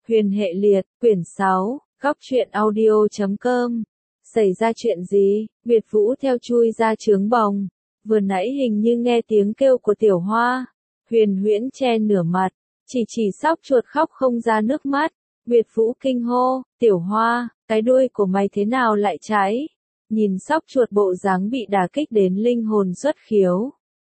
Huyền hệ liệt, quyển 6, góc truyện audio.com. Xảy ra chuyện gì? Việt Vũ theo chui ra trướng bồng. Vừa nãy hình như nghe tiếng kêu của Tiểu Hoa. Huyền Huyễn che nửa mặt, chỉ sóc chuột khóc không ra nước mắt. Việt Vũ kinh hô, Tiểu Hoa, cái đuôi của mày thế nào lại cháy? Nhìn sóc chuột bộ dáng bị đả kích đến linh hồn xuất khiếu.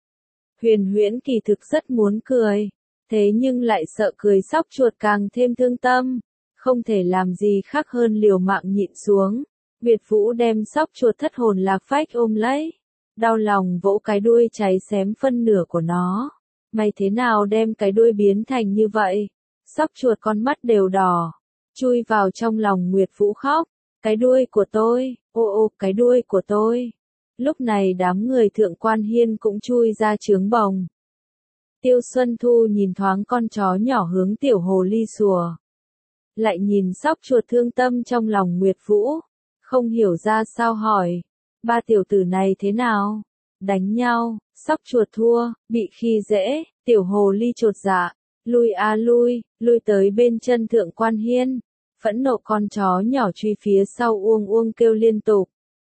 Huyền Huyễn kỳ thực rất muốn cười, thế nhưng lại sợ cười sóc chuột càng thêm thương tâm, không thể làm gì khác hơn liều mạng nhịn xuống. Việt Vũ đem sóc chuột thất hồn lạc phách ôm lấy, đau lòng vỗ cái đuôi cháy xém phân nửa của nó. Mày thế nào đem cái đuôi biến thành như vậy? Sóc chuột con mắt đều đỏ, chui vào trong lòng Nguyệt Vũ khóc. Cái đuôi của tôi, ô cái đuôi của tôi. Lúc này đám người Thượng Quan Hiên cũng chui ra trướng bồng. Tiêu Xuân Thu nhìn thoáng con chó nhỏ hướng tiểu hồ ly sủa. Lại nhìn sóc chuột thương tâm trong lòng Nguyệt Vũ. Không hiểu ra sao hỏi. Ba tiểu tử này thế nào? Đánh nhau, sóc chuột thua, bị khi dễ, tiểu hồ ly chột dạ. Lui a lui, lui tới bên chân Thượng Quan Hiên. Phẫn nộ con chó nhỏ truy phía sau uông uông kêu liên tục.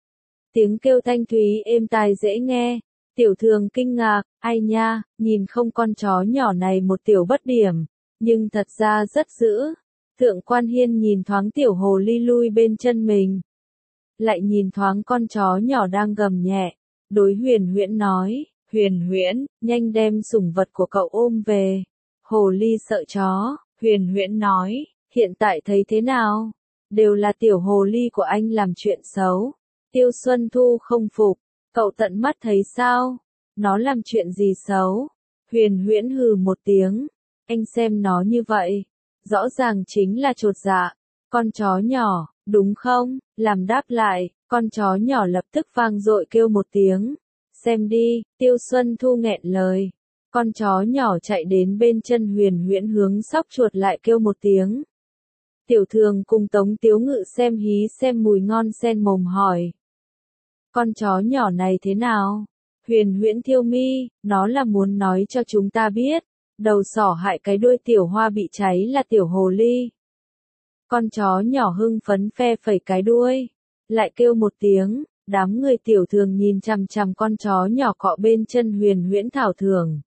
Tiếng kêu thanh thúy êm tai dễ nghe. Tiểu Thường kinh ngạc, ai nha, nhìn không con chó nhỏ này một tiểu bất điểm, nhưng thật ra rất dữ. Thượng Quan Hiên nhìn thoáng tiểu hồ ly lui bên chân mình. Lại nhìn thoáng con chó nhỏ đang gầm nhẹ. Đối Huyền Huyễn nói, Huyền Huyễn, nhanh đem sủng vật của cậu ôm về. Hồ ly sợ chó, Huyền Huyễn nói, hiện tại thấy thế nào? Đều là tiểu hồ ly của anh làm chuyện xấu. Tiêu Xuân Thu không phục. Cậu tận mắt thấy sao? Nó làm chuyện gì xấu? Huyền Huyễn hừ một tiếng. Anh xem nó như vậy. Rõ ràng chính là chột dạ. Con chó nhỏ, đúng không? Làm đáp lại, con chó nhỏ lập tức vang dội kêu một tiếng. Xem đi, Tiêu Xuân Thu nghẹn lời. Con chó nhỏ chạy đến bên chân Huyền Huyễn hướng sóc chuột lại kêu một tiếng. Tiểu Thường cùng Tống Tiếu Ngự xem hí xem mùi ngon sen mồm hỏi. Con chó nhỏ này thế nào? Huyền Huyễn thiêu mi, nó là muốn nói cho chúng ta biết, đầu sỏ hại cái đuôi Tiểu Hoa bị cháy là tiểu hồ ly. Con chó nhỏ hưng phấn phe phẩy cái đuôi, lại kêu một tiếng, đám người Tiểu Thường nhìn chằm chằm con chó nhỏ cọ bên chân Huyền Huyễn thảo thường.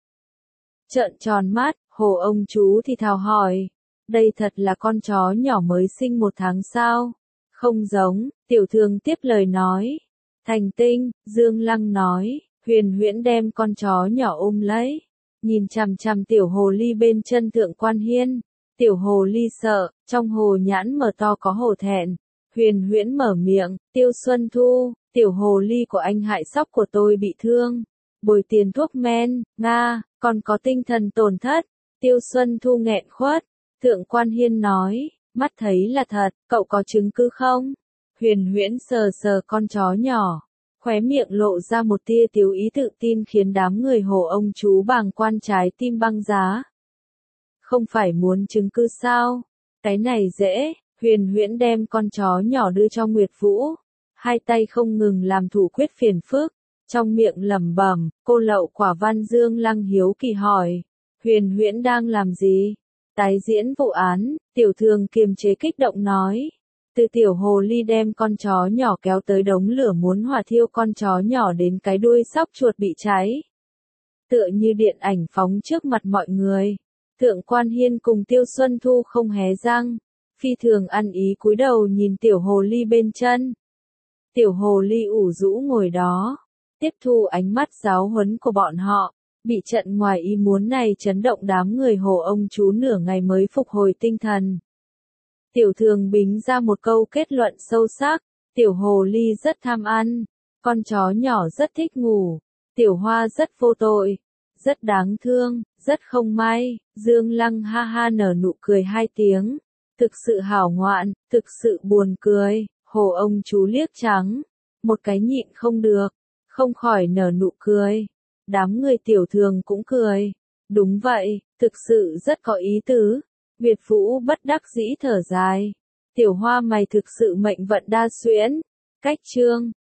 Trợn tròn mắt, Hồ ông chú thì thào hỏi, đây thật là con chó nhỏ mới sinh 1 tháng sao? Không giống, Tiểu Thường tiếp lời nói. Thành Tinh, Dương Lăng nói, Huyền Huyễn đem con chó nhỏ ôm lấy, nhìn chằm chằm tiểu hồ ly bên chân Thượng Quan Hiên. Tiểu hồ ly sợ, trong hồ nhãn mở to có hổ thẹn. Huyền Huyễn mở miệng, Tiêu Xuân Thu, tiểu hồ ly của anh hại sóc của tôi bị thương. Bồi tiền thuốc men, Nga, còn có tinh thần tổn thất. Tiêu Xuân Thu nghẹn khuất. Thượng Quan Hiên nói, mắt thấy là thật, cậu có chứng cứ không? Huyền Huyễn sờ sờ con chó nhỏ, khóe miệng lộ ra một tia tiếu ý tự tin khiến đám người Hồ ông chú bàng quan trái tim băng giá. Không phải muốn chứng cứ sao? Cái này dễ. Huyền Huyễn đem con chó nhỏ đưa cho Nguyệt Vũ, hai tay không ngừng làm thủ quyết phiền phức, trong miệng lẩm bẩm. Cô lậu quả văn Dương Lăng hiếu kỳ hỏi, Huyền Huyễn đang làm gì? Tái diễn vụ án. Tiểu Thường kiềm chế kích động nói. Từ tiểu hồ ly đem con chó nhỏ kéo tới đống lửa muốn hỏa thiêu con chó nhỏ đến cái đuôi sóc chuột bị cháy. Tựa như điện ảnh phóng trước mặt mọi người. Thượng Quan Hiên cùng Tiêu Xuân Thu không hé răng. Phi thường ăn ý cúi đầu nhìn tiểu hồ ly bên chân. Tiểu hồ ly ủ rũ ngồi đó, tiếp thu ánh mắt giáo huấn của bọn họ. Bị trận ngoài ý muốn này chấn động đám người Hồ ông chú nửa ngày mới phục hồi tinh thần. Tiểu Thường bính ra một câu kết luận sâu sắc, tiểu hồ ly rất tham ăn, con chó nhỏ rất thích ngủ, Tiểu Hoa rất vô tội, rất đáng thương, rất không may. Dương Lăng ha ha nở nụ cười 2 tiếng, thực sự hảo ngoạn, thực sự buồn cười. Hồ ông chú liếc trắng, một cái nhịn không được, không khỏi nở nụ cười. Đám người Tiểu Thường cũng cười, đúng vậy, thực sự rất có ý tứ. Việt Vũ bất đắc dĩ thở dài. Tiểu Hoa mày thực sự mệnh vận đa xuyễn. Cách chương